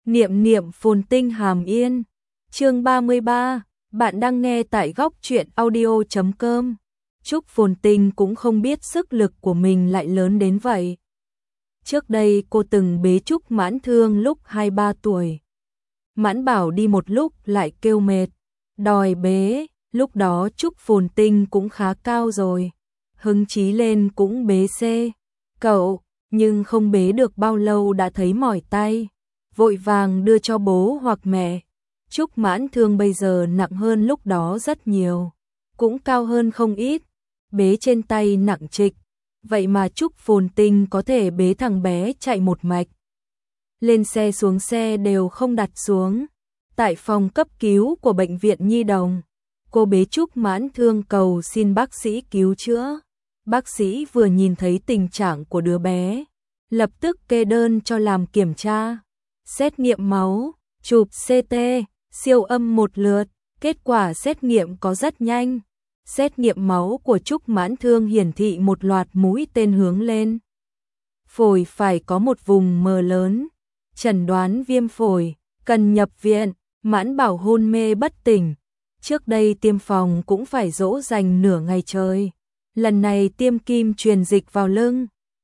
Niệm niệm phồn tinh hàm yên. Chương 33, bạn đang nghe tại góc truyện audio.com. Trúc Phồn Tinh cũng không biết sức lực của mình lại lớn đến vậy. Trước đây cô từng bế Trúc Mãn Thương lúc 2-3 tuổi. Mãn Bảo đi một lúc lại kêu mệt, đòi bế, lúc đó Trúc Phồn Tinh cũng khá cao rồi. Hứng chí lên cũng bế xe. Cậu, nhưng không bế được bao lâu đã thấy mỏi tay. Vội vàng đưa cho bố hoặc mẹ. Trúc Mãn Thương bây giờ nặng hơn lúc đó rất nhiều, cũng cao hơn không ít, bế trên tay nặng trịch. Vậy mà Trúc Phồn Tinh có thể bế thằng bé chạy một mạch. Lên xe xuống xe đều không đặt xuống. Tại phòng cấp cứu của bệnh viện Nhi Đồng, cô bế Trúc Mãn Thương cầu xin bác sĩ cứu chữa. Bác sĩ vừa nhìn thấy tình trạng của đứa bé, lập tức kê đơn cho làm kiểm tra, xét nghiệm máu, chụp CT, siêu âm một lượt, kết quả xét nghiệm có rất nhanh. Xét nghiệm máu của Trúc Mãn Thương hiển thị một loạt mũi tên hướng lên. Phổi phải có một vùng mờ lớn, chẩn đoán viêm phổi, cần nhập viện. Mãn Bảo hôn mê bất tỉnh. Trước đây tiêm phòng cũng phải dỗ dành nửa ngày trời. Lần này tiêm kim truyền dịch vào lưng.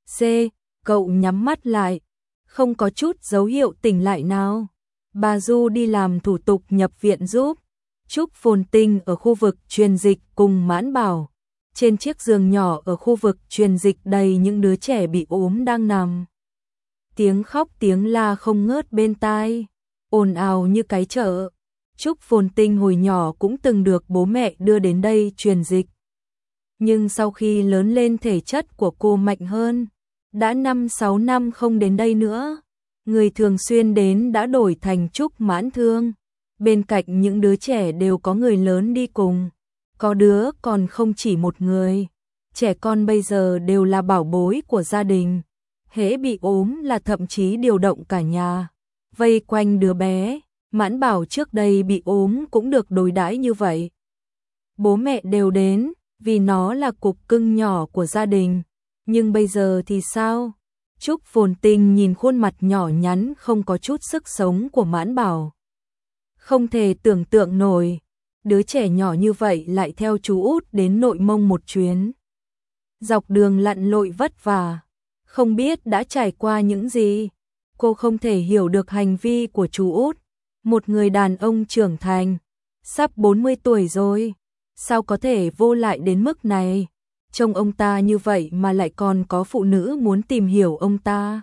Cậu nhắm mắt lại, không có chút dấu hiệu tỉnh lại nào. Bà Du đi làm thủ tục nhập viện giúp. Trúc Phồn Tinh ở khu vực truyền dịch cùng Mãn Bảo. Trên chiếc giường nhỏ ở khu vực truyền dịch đầy những đứa trẻ bị ốm đang nằm. Tiếng khóc tiếng la không ngớt bên tai, ồn ào như cái chợ. Trúc Phồn Tinh hồi nhỏ cũng từng được bố mẹ đưa đến đây truyền dịch. Nhưng sau khi lớn lên thể chất của cô mạnh hơn, đã 5-6 năm không đến đây nữa. Người thường xuyên đến đã đổi thành Trúc Mãn Thương. Bên cạnh những đứa trẻ đều có người lớn đi cùng. Có đứa còn không chỉ một người. Trẻ con bây giờ đều là bảo bối của gia đình. Hễ bị ốm là thậm chí điều động cả nhà vây quanh đứa bé. Mãn Bảo trước đây bị ốm cũng được đối đãi như vậy. Bố mẹ đều đến, vì nó là cục cưng nhỏ của gia đình. Nhưng bây giờ thì sao? Trúc Phồn Tinh nhìn khuôn mặt nhỏ nhắn không có chút sức sống của Mãn Bảo. Không thể tưởng tượng nổi, đứa trẻ nhỏ như vậy lại theo chú út đến Nội Mông một chuyến. Dọc đường lặn lội vất vả, không biết đã trải qua những gì. Cô không thể hiểu được hành vi của chú út, một người đàn ông trưởng thành, sắp 40 tuổi rồi, sao có thể vô lại đến mức này? Trông ông ta như vậy mà lại còn có phụ nữ muốn tìm hiểu ông ta.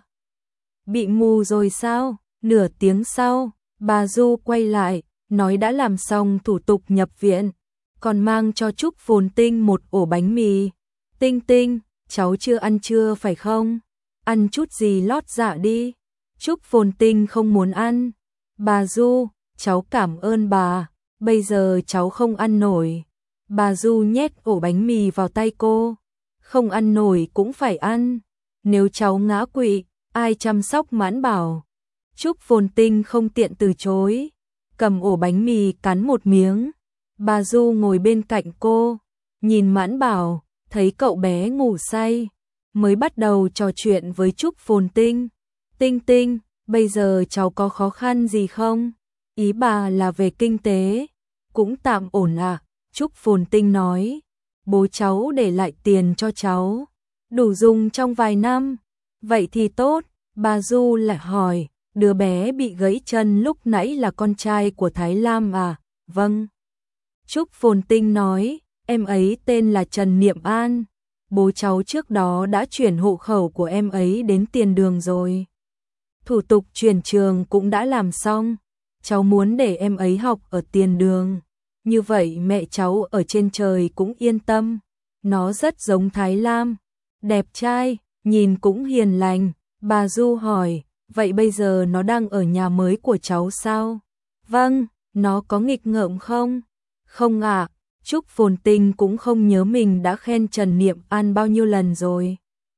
Bị mù rồi sao? Nửa tiếng sau, bà Du quay lại, nói đã làm xong thủ tục nhập viện, còn mang cho Trúc Phồn Tinh một ổ bánh mì. Tinh Tinh, cháu chưa ăn trưa phải không? Ăn chút gì lót dạ đi. Trúc Phồn Tinh không muốn ăn. Bà Du, cháu cảm ơn bà, bây giờ cháu không ăn nổi. Bà Du nhét ổ bánh mì vào tay cô. Không ăn nổi cũng phải ăn. Nếu cháu ngã quỵ, ai chăm sóc Mãn Bảo? Trúc Phồn Tinh không tiện từ chối, cầm ổ bánh mì cắn một miếng. Bà Du ngồi bên cạnh cô, nhìn Mãn Bảo, thấy cậu bé ngủ say, mới bắt đầu trò chuyện với Trúc Phồn Tinh. Tinh Tinh, bây giờ cháu có khó khăn gì không? Ý bà là về kinh tế, cũng tạm ổn à? Trúc Phồn Tinh nói, bố cháu để lại tiền cho cháu, đủ dùng trong vài năm. Vậy thì tốt. Bà Du lại hỏi, đứa bé bị gãy chân lúc nãy là con trai của Thái Lam à? Vâng. Trúc Phồn Tinh nói, em ấy tên là Trần Niệm An. Bố cháu trước đó đã chuyển hộ khẩu của em ấy đến Tiền Đường rồi. Thủ tục chuyển trường cũng đã làm xong. Cháu muốn để em ấy học ở Tiền Đường. Như vậy mẹ cháu ở trên trời cũng yên tâm. Nó rất giống Thái Lam, đẹp trai, nhìn cũng hiền lành. Bà Du hỏi, vậy bây giờ nó đang ở nhà mới của cháu sao? Vâng, nó có nghịch ngợm không? Không ạ. Trúc Phồn Tinh cũng không nhớ mình đã khen Trần Niệm An bao nhiêu lần rồi.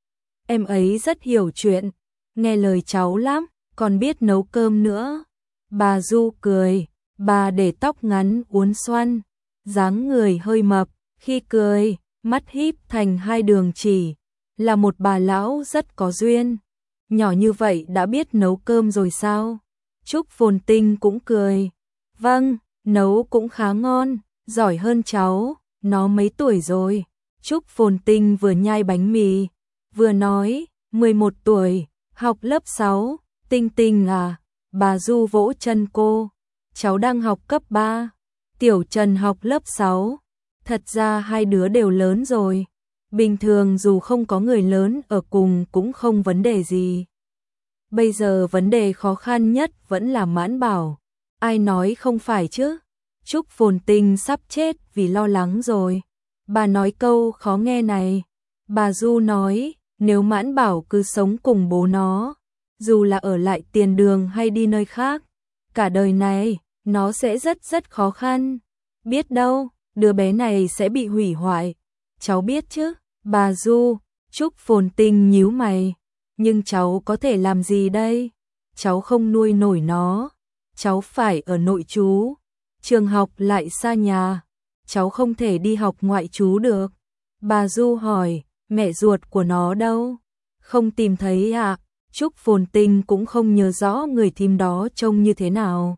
Em ấy rất hiểu chuyện, nghe lời cháu lắm, còn biết nấu cơm nữa. Bà Du cười, bà để tóc ngắn uốn xoăn, dáng người hơi mập, khi cười, mắt híp thành hai đường chỉ, là một bà lão rất có duyên. Nhỏ như vậy đã biết nấu cơm rồi sao? Trúc Phồn Tinh cũng cười. Vâng, nấu cũng khá ngon, giỏi hơn cháu, nó mấy tuổi rồi? Trúc Phồn Tinh vừa nhai bánh mì, vừa nói, 11 tuổi, học lớp 6, Tinh Tinh à, bà Du vỗ chân cô, cháu đang học cấp 3, Tiểu Trần học lớp 6, thật ra hai đứa đều lớn rồi, bình thường dù không có người lớn ở cùng cũng không vấn đề gì. Bây giờ vấn đề khó khăn nhất vẫn là Mãn Bảo, ai nói không phải chứ? Trúc Phồn Tinh sắp chết vì lo lắng rồi. Bà nói câu khó nghe này. Bà Du nói, nếu Mãn Bảo cứ sống cùng bố nó, dù là ở lại tiền đường hay đi nơi khác, cả đời này, nó sẽ rất rất khó khăn. Biết đâu, đứa bé này sẽ bị hủy hoại. Cháu biết chứ, bà Du. Trúc Phồn Tinh nhíu mày. Nhưng cháu có thể làm gì đây? Cháu không nuôi nổi nó. Cháu phải ở nội trú. Trường học lại xa nhà. Cháu không thể đi học ngoại trú được. Bà Du hỏi, mẹ ruột của nó đâu? Không tìm thấy à? Trúc Phồn Tinh cũng không nhớ rõ người thím đó trông như thế nào.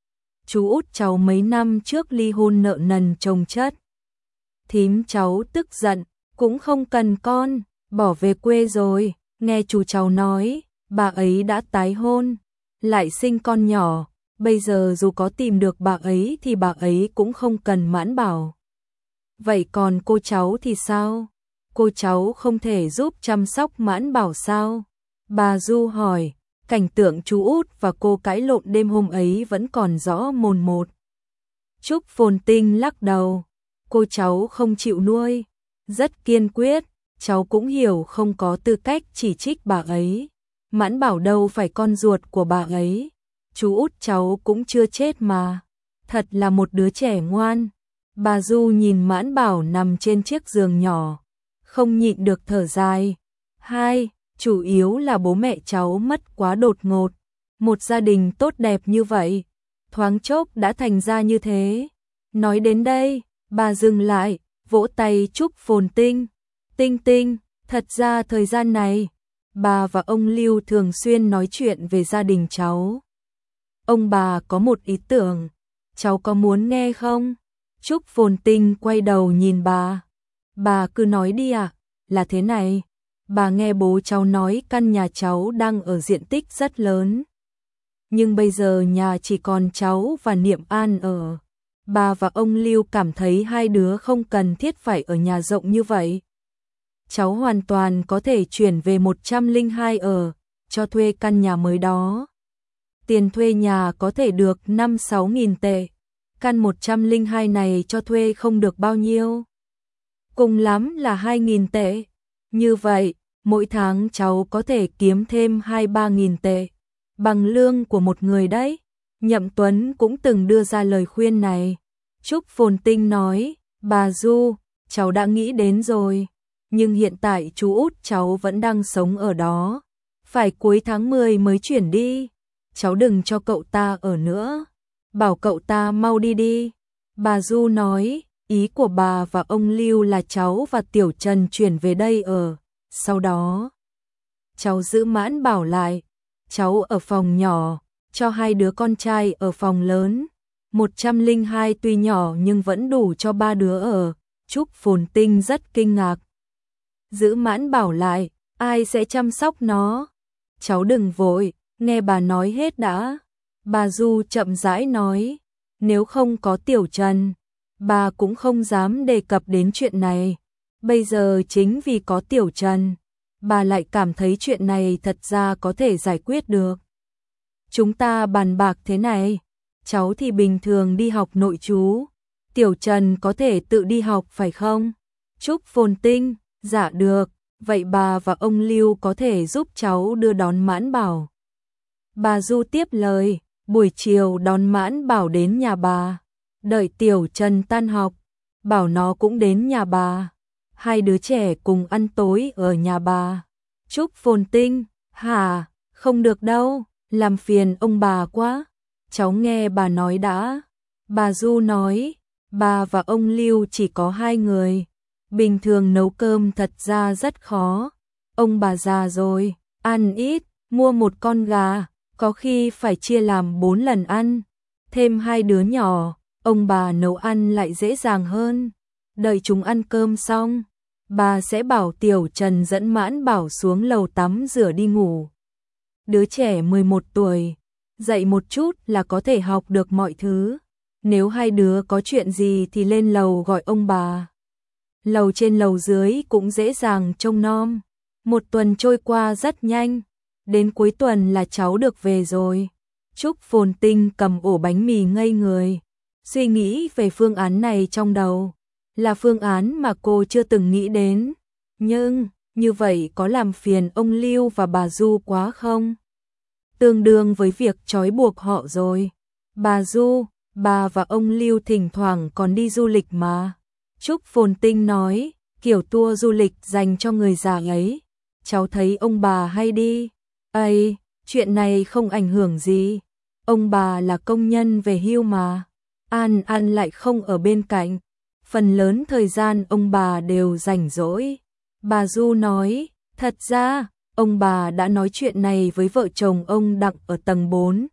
Chú út cháu mấy năm trước ly hôn nợ nần chồng chất. Thím cháu tức giận, cũng không cần con, bỏ về quê rồi. Nghe chú cháu nói, bà ấy đã tái hôn, lại sinh con nhỏ. Bây giờ dù có tìm được bà ấy thì bà ấy cũng không cần Mãn Bảo. Vậy còn cô cháu thì sao? Cô cháu không thể giúp chăm sóc Mãn Bảo sao? Bà Du hỏi, cảnh tượng chú út và cô cãi lộn đêm hôm ấy vẫn còn rõ mồn một. Trúc Phồn Tinh lắc đầu, cô cháu không chịu nuôi, rất kiên quyết, cháu cũng hiểu không có tư cách chỉ trích bà ấy. Mãn Bảo đâu phải con ruột của bà ấy. Chú út cháu cũng chưa chết mà, thật là một đứa trẻ ngoan. Bà Du nhìn Mãn Bảo nằm trên chiếc giường nhỏ, không nhịn được thở dài. Hai, chủ yếu là bố mẹ cháu mất quá đột ngột. Một gia đình tốt đẹp như vậy, thoáng chốc đã thành ra như thế. Nói đến đây, bà dừng lại, vỗ tay Trúc Phồn Tinh. Tinh Tinh, thật ra thời gian này, bà và ông Lưu thường xuyên nói chuyện về gia đình cháu. Ông bà có một ý tưởng, cháu có muốn nghe không? Trúc Phồn Tinh quay đầu nhìn bà. Bà cứ nói đi ạ, là thế này. Bà nghe bố cháu nói căn nhà cháu đang ở diện tích rất lớn. Nhưng bây giờ nhà chỉ còn cháu và Niệm An ở. Bà và ông Lưu cảm thấy hai đứa không cần thiết phải ở nhà rộng như vậy. Cháu hoàn toàn có thể chuyển về 102 ở, cho thuê căn nhà mới đó. Tiền thuê nhà có thể được 5-6 nghìn tệ. Căn 102 này cho thuê không được bao nhiêu. Cùng lắm là 2.000 tệ. Như vậy, mỗi tháng cháu có thể kiếm thêm 2-3 nghìn tệ. Bằng lương của một người đấy. Nhậm Tuấn cũng từng đưa ra lời khuyên này. Trúc Phồn Tinh nói, bà Du, cháu đã nghĩ đến rồi. Nhưng hiện tại chú út cháu vẫn đang sống ở đó. Phải cuối tháng 10 mới chuyển đi. Cháu đừng cho cậu ta ở nữa. Bảo cậu ta mau đi đi. Bà Du nói, ý của bà và ông Lưu là cháu và Tiểu Trần chuyển về đây ở. Sau đó, cháu giữ Mãn Bảo lại. Cháu ở phòng nhỏ, cho hai đứa con trai ở phòng lớn. 102 tuy nhỏ nhưng vẫn đủ cho ba đứa ở. Trúc Phồn Tinh rất kinh ngạc. Giữ Mãn Bảo lại, ai sẽ chăm sóc nó? Cháu đừng vội, nghe bà nói hết đã. Bà Du chậm rãi nói, nếu không có Tiểu Trần, bà cũng không dám đề cập đến chuyện này. Bây giờ chính vì có Tiểu Trần, bà lại cảm thấy chuyện này thật ra có thể giải quyết được. Chúng ta bàn bạc thế này, cháu thì bình thường đi học nội trú, Tiểu Trần có thể tự đi học phải không? Trúc Phồn Tinh, dạ được, vậy bà và ông Lưu có thể giúp cháu đưa đón Mãn Bảo. Bà Du tiếp lời, buổi chiều đón Mãn Bảo đến nhà bà, đợi Tiểu Trần tan học, bảo nó cũng đến nhà bà. Hai đứa trẻ cùng ăn tối ở nhà bà. Trúc Phồn Tinh, hả, không được đâu, làm phiền ông bà quá. Cháu nghe bà nói đã. Bà Du nói, bà và ông Lưu chỉ có hai người. Bình thường nấu cơm thật ra rất khó. Ông bà già rồi, ăn ít, mua một con gà, có khi phải chia làm 4 lần ăn, thêm 2 đứa nhỏ, ông bà nấu ăn lại dễ dàng hơn. Đợi chúng ăn cơm xong, bà sẽ bảo Tiểu Trần dẫn Mãn Bảo xuống lầu tắm rửa đi ngủ. Đứa trẻ 11 tuổi, dạy một chút là có thể học được mọi thứ. Nếu hai đứa có chuyện gì thì lên lầu gọi ông bà. Lầu trên lầu dưới cũng dễ dàng trông nom. Một tuần trôi qua rất nhanh, đến cuối tuần là cháu được về rồi. Trúc Phồn Tinh cầm ổ bánh mì ngây người, suy nghĩ về phương án này trong đầu. Là phương án mà cô chưa từng nghĩ đến. Nhưng, như vậy có làm phiền ông Lưu và bà Du quá không? Tương đương với việc trói buộc họ rồi. Bà Du, bà và ông Lưu thỉnh thoảng còn đi du lịch mà. Trúc Phồn Tinh nói, kiểu tour du lịch dành cho người già ấy. Cháu thấy ông bà hay đi. Ây, chuyện này không ảnh hưởng gì. Ông bà là công nhân về hưu mà. An An lại không ở bên cạnh. Phần lớn thời gian ông bà đều rảnh rỗi. Bà Du nói, thật ra, ông bà đã nói chuyện này với vợ chồng ông Đặng ở tầng 4.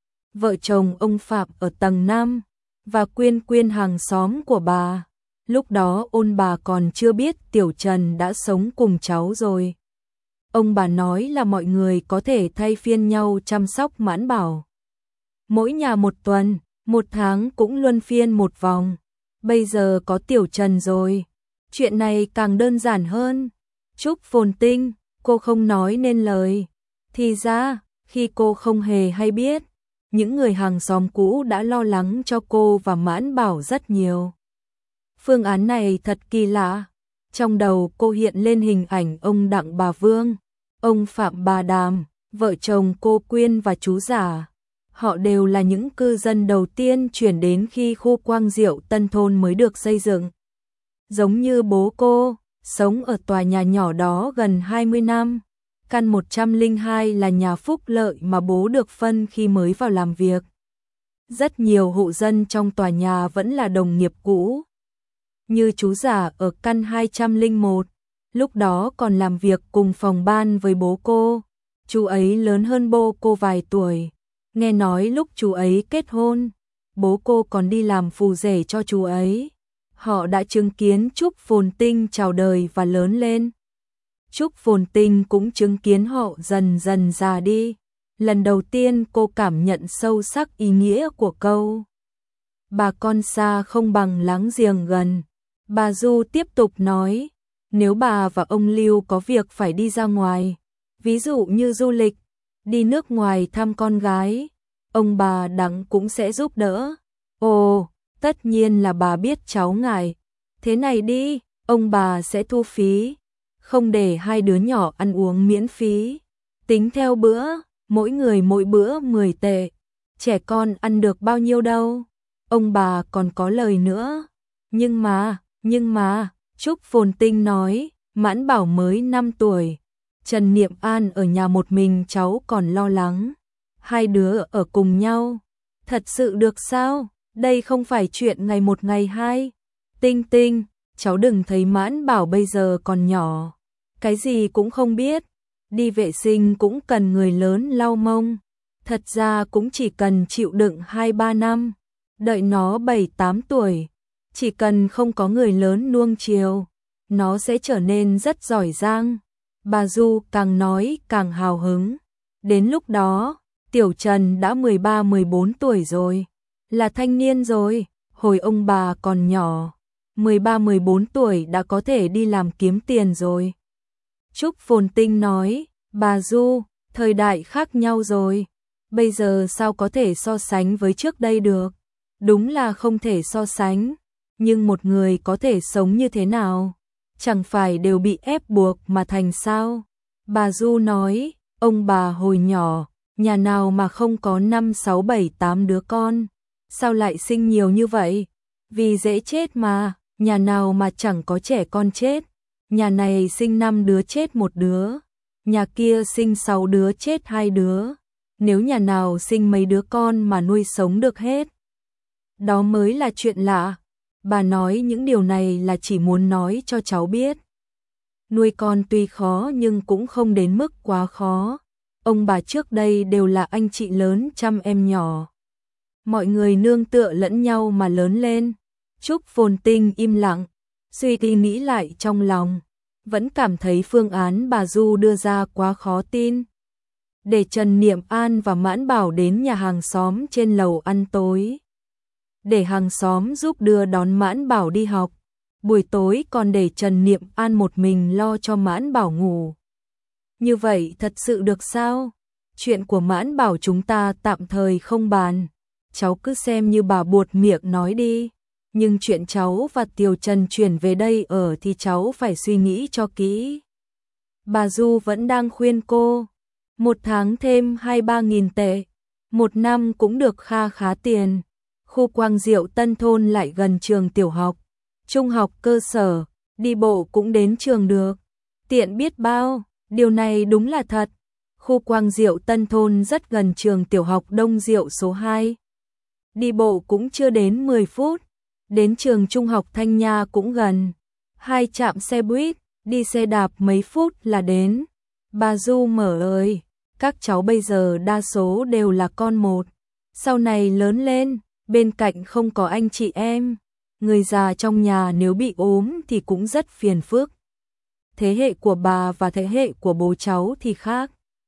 Vợ chồng ông Phạm ở tầng 5. Và Quyên Quyên hàng xóm của bà. Lúc đó ôn bà còn chưa biết Tiểu Trần đã sống cùng cháu rồi. Ông bà nói là mọi người có thể thay phiên nhau chăm sóc Mãn Bảo. Mỗi nhà một tuần, một tháng cũng luân phiên một vòng. Bây giờ có Tiểu Trần rồi, chuyện này càng đơn giản hơn. Trúc Phồn Tinh, cô không nói nên lời. Thì ra, khi cô không hề hay biết, những người hàng xóm cũ đã lo lắng cho cô và Mãn Bảo rất nhiều. Phương án này thật kỳ lạ. Trong đầu cô hiện lên hình ảnh ông Đặng bà Vương, ông Phạm bà Đàm, vợ chồng cô Quyên và chú Giả. Họ đều là những cư dân đầu tiên chuyển đến khi khu Quang Diệu Tân Thôn mới được xây dựng. Giống như bố cô, sống ở tòa nhà nhỏ đó gần 20 năm. Căn 102 là nhà phúc lợi mà bố được phân khi mới vào làm việc. Rất nhiều hộ dân trong tòa nhà vẫn là đồng nghiệp cũ. Như chú Giả ở căn 201, lúc đó còn làm việc cùng phòng ban với bố cô. Chú ấy lớn hơn bố cô vài tuổi. Nghe nói lúc chú ấy kết hôn, bố cô còn đi làm phù rể cho chú ấy. Họ đã chứng kiến Trúc Phồn Tinh chào đời và lớn lên. Trúc Phồn Tinh cũng chứng kiến họ dần dần già đi. Lần đầu tiên cô cảm nhận sâu sắc ý nghĩa của câu bà con xa không bằng láng giềng gần. Bà Du tiếp tục nói, nếu bà và ông Lưu có việc phải đi ra ngoài, ví dụ như du lịch, đi nước ngoài thăm con gái, ông bà Đặng cũng sẽ giúp đỡ. Ồ, tất nhiên là bà biết cháu ngại. Thế này đi, ông bà sẽ thu phí, không để hai đứa nhỏ ăn uống miễn phí. Tính theo bữa, mỗi người mỗi bữa 10 tệ. Trẻ con ăn được bao nhiêu đâu. Ông bà còn có lời nữa. Nhưng mà, Trúc Phồn Tinh nói, Mãn Bảo mới 5 tuổi. Trần Niệm An ở nhà một mình cháu còn lo lắng. Hai đứa ở cùng nhau. Thật sự được sao? Đây không phải chuyện ngày một ngày hai. Tinh Tinh, cháu đừng thấy Mãn Bảo bây giờ còn nhỏ. Cái gì cũng không biết. Đi vệ sinh cũng cần người lớn lau mông. Thật ra cũng chỉ cần chịu đựng 2-3 năm. Đợi nó 7-8 tuổi. Chỉ cần không có người lớn nuông chiều, nó sẽ trở nên rất giỏi giang. Bà Du càng nói càng hào hứng. Đến lúc đó, Tiểu Trần đã 13-14 tuổi rồi. Là thanh niên rồi, hồi ông bà còn nhỏ. 13-14 tuổi đã có thể đi làm kiếm tiền rồi. Trúc Phồn Tinh nói, bà Du, thời đại khác nhau rồi. Bây giờ sao có thể so sánh với trước đây được? Đúng là không thể so sánh. Nhưng một người có thể sống như thế nào? Chẳng phải đều bị ép buộc mà thành sao? Bà Du nói, ông bà hồi nhỏ, nhà nào mà không có 5-6-7-8 đứa con? Sao lại sinh nhiều như vậy? Vì dễ chết mà, nhà nào mà chẳng có trẻ con chết? Nhà này sinh 5 đứa chết 1 đứa, nhà kia sinh 6 đứa chết 2 đứa. Nếu nhà nào sinh mấy đứa con mà nuôi sống được hết, đó mới là chuyện lạ. Bà nói những điều này là chỉ muốn nói cho cháu biết. Nuôi con tuy khó nhưng cũng không đến mức quá khó. ông bà trước đây đều là anh chị lớn chăm em nhỏ. Mọi người nương tựa lẫn nhau mà lớn lên. Trúc Phồn Tinh im lặng, suy nghĩ lại trong lòng, vẫn cảm thấy phương án bà Du đưa ra quá khó tin. Để Trần Niệm An và Mãn Bảo đến nhà hàng xóm trên lầu ăn tối. Để hàng xóm giúp đưa đón Mãn Bảo đi học. Buổi tối còn để Trần Niệm An một mình lo cho Mãn Bảo ngủ. Như vậy thật sự được sao? Chuyện của Mãn Bảo chúng ta tạm thời không bàn. Cháu cứ xem như bà buột miệng nói đi. Nhưng chuyện cháu và Tiểu Trần chuyển về đây ở thì cháu phải suy nghĩ cho kỹ. Bà Du vẫn đang khuyên cô. 1 tháng thêm 2-3 nghìn tệ. 1 năm cũng được kha khá tiền. Khu Quang Diệu Tân Thôn lại gần trường tiểu học, trung học cơ sở, đi bộ cũng đến trường được. Tiện biết bao, điều này đúng là thật. Khu Quang Diệu Tân Thôn rất gần trường tiểu học Đông Diệu số 2. Đi bộ cũng chưa đến 10 phút. Đến trường trung học Thanh Nha cũng gần. 2 trạm xe buýt, đi xe đạp mấy phút là đến. Bà Du mở ơi, các cháu bây giờ đa số đều là con một. Sau này lớn lên, bên cạnh không có anh chị em. Người già trong nhà nếu bị ốm thì cũng rất phiền phức. Thế hệ của bà và thế hệ của bố cháu thì khác.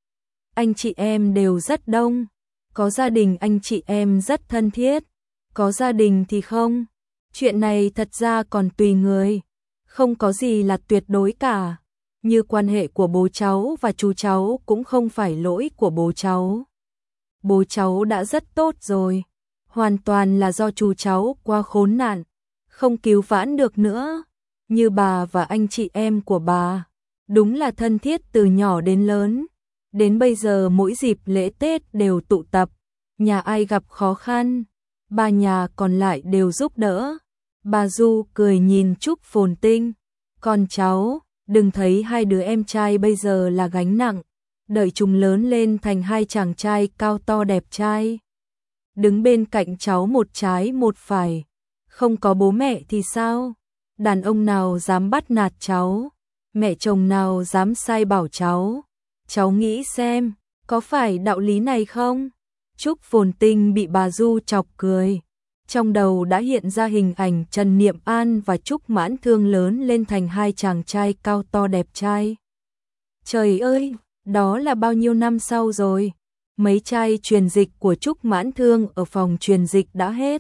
Anh chị em đều rất đông. Có gia đình anh chị em rất thân thiết. Có gia đình thì không. Chuyện này thật ra còn tùy người. Không có gì là tuyệt đối cả. Như quan hệ của bố cháu và chú cháu cũng không phải lỗi của bố cháu. Bố cháu đã rất tốt rồi. Hoàn toàn là do chú cháu quá khốn nạn, không cứu vãn được nữa. Như bà và anh chị em của bà, đúng là thân thiết từ nhỏ đến lớn. Đến bây giờ mỗi dịp lễ Tết đều tụ tập, nhà ai gặp khó khăn, ba nhà còn lại đều giúp đỡ. Bà Du cười nhìn Trúc Phồn Tinh, con cháu, đừng thấy hai đứa em trai bây giờ là gánh nặng, đợi chúng lớn lên thành hai chàng trai cao to đẹp trai. Đứng bên cạnh cháu một trái một phải, không có bố mẹ thì sao? Đàn ông nào dám bắt nạt cháu? Mẹ chồng nào dám sai bảo cháu? Cháu nghĩ xem, có phải đạo lý này không? Trúc Phồn Tinh bị bà Du chọc cười. Trong đầu đã hiện ra hình ảnh Trần Niệm An và Trúc Mãn Thương lớn lên thành hai chàng trai cao to đẹp trai. Trời ơi, đó là bao nhiêu năm sau rồi? Mấy chai truyền dịch của Trúc Mãn Thương ở phòng truyền dịch đã hết.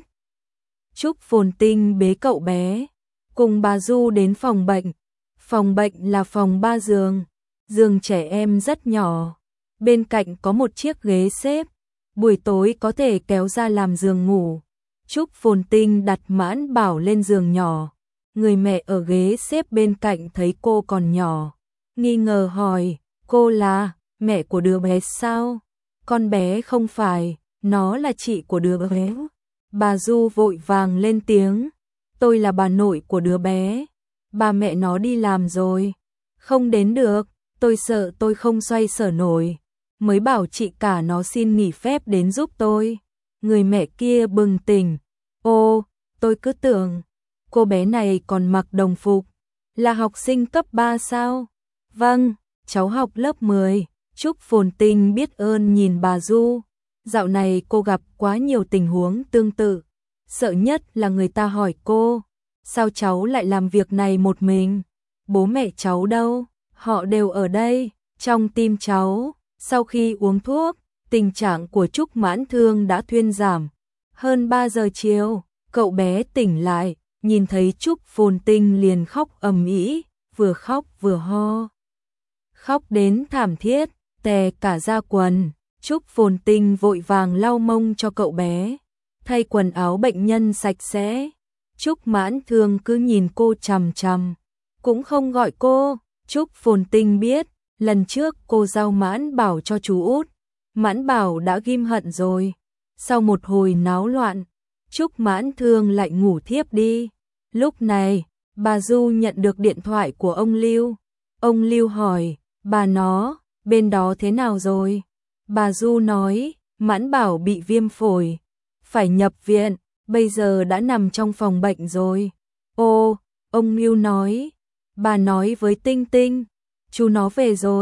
Trúc Phồn Tinh bế cậu bé, cùng bà Du đến phòng bệnh. Phòng bệnh là phòng 3 giường, giường trẻ em rất nhỏ. Bên cạnh có một chiếc ghế xếp, buổi tối có thể kéo ra làm giường ngủ. Trúc Phồn Tinh đặt Mãn Bảo lên giường nhỏ. Người mẹ ở ghế xếp bên cạnh thấy cô còn nhỏ, nghi ngờ hỏi, cô là mẹ của đứa bé sao? Con bé không phải, nó là chị của đứa bé. Bà Du vội vàng lên tiếng, tôi là bà nội của đứa bé. Bà mẹ nó đi làm rồi, không đến được, tôi sợ tôi không xoay sở nổi. Mới bảo chị cả nó xin nghỉ phép đến giúp tôi. Người mẹ kia bừng tỉnh, ô, tôi cứ tưởng, cô bé này còn mặc đồng phục, là học sinh cấp 3 sao? Vâng, cháu học lớp 10. Trúc Phồn Tinh biết ơn nhìn bà Du. Dạo này cô gặp quá nhiều tình huống tương tự. Sợ nhất là người ta hỏi cô, sao cháu lại làm việc này một mình? Bố mẹ cháu đâu? Họ đều ở đây, trong tim cháu. Sau khi uống thuốc, tình trạng của Trúc Mãn Thương đã thuyên giảm. Hơn 3 giờ chiều, cậu bé tỉnh lại, nhìn thấy Trúc Phồn Tinh liền khóc ầm ĩ, vừa khóc vừa ho. Khóc đến thảm thiết, tè cả da quần. Trúc Phồn Tinh vội vàng lau mông cho cậu bé, thay quần áo bệnh nhân sạch sẽ. Trúc Mãn Thương cứ nhìn cô chằm chằm, cũng không gọi cô. Trúc Phồn Tinh biết, lần trước cô giao Mãn Bảo cho chú út, Mãn Bảo đã ghim hận rồi. Sau một hồi náo loạn, Trúc Mãn Thương lại ngủ thiếp đi. Lúc này, bà Du nhận được điện thoại của ông Lưu. Ông Lưu hỏi, bà nó, bên đó thế nào rồi? Bà Du nói, Mãn Bảo bị viêm phổi, phải nhập viện, bây giờ đã nằm trong phòng bệnh rồi. Ô, ông Lưu nói, bà nói với Tinh Tinh, chú nó về rồi,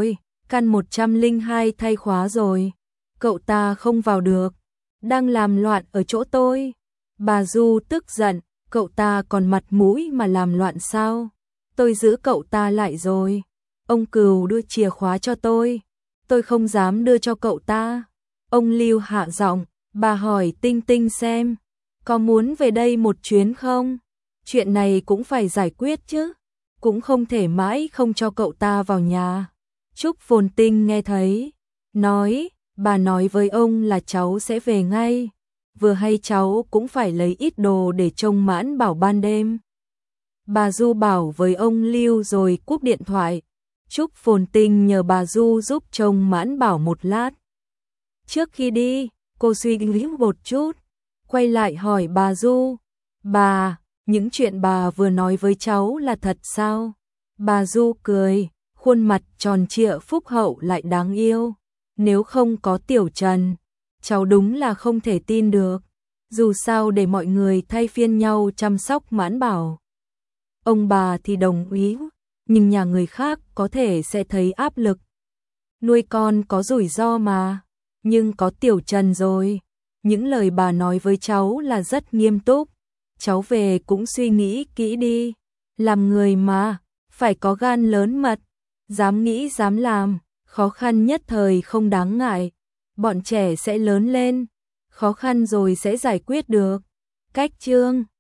Căn 102 thay khóa rồi, cậu ta không vào được, đang làm loạn ở chỗ tôi. Bà Du tức giận, cậu ta còn mặt mũi mà làm loạn sao? Tôi giữ cậu ta lại rồi. Ông Cừu đưa chìa khóa cho tôi không dám đưa cho cậu ta. Ông Lưu hạ giọng, bà hỏi Tinh Tinh xem, có muốn về đây một chuyến không? Chuyện này cũng phải giải quyết chứ, cũng không thể mãi không cho cậu ta vào nhà. Trúc Phồn Tinh nghe thấy, nói, bà nói với ông là cháu sẽ về ngay, vừa hay cháu cũng phải lấy ít đồ để trông Mãn Bảo ban đêm. Bà Du bảo với ông Lưu rồi cúp điện thoại. Trúc Phồn Tinh nhờ bà Du giúp trông Mãn Bảo một lát. Trước khi đi, cô suy nghĩ một chút, quay lại hỏi bà Du, bà, những chuyện bà vừa nói với cháu là thật sao? Bà Du cười, khuôn mặt tròn trịa phúc hậu lại đáng yêu. Nếu không có Tiểu Trần, cháu đúng là không thể tin được. Dù sao để mọi người thay phiên nhau chăm sóc Mãn Bảo. Ông bà thì đồng ý, nhưng nhà người khác có thể sẽ thấy áp lực. Nuôi con có rủi ro mà, nhưng có Tiểu Trần rồi. Những lời bà nói với cháu là rất nghiêm túc. Cháu về cũng suy nghĩ kỹ đi. Làm người mà, phải có gan lớn mật, dám nghĩ dám làm. Khó khăn nhất thời không đáng ngại. Bọn trẻ sẽ lớn lên, khó khăn rồi sẽ giải quyết được. Cách chương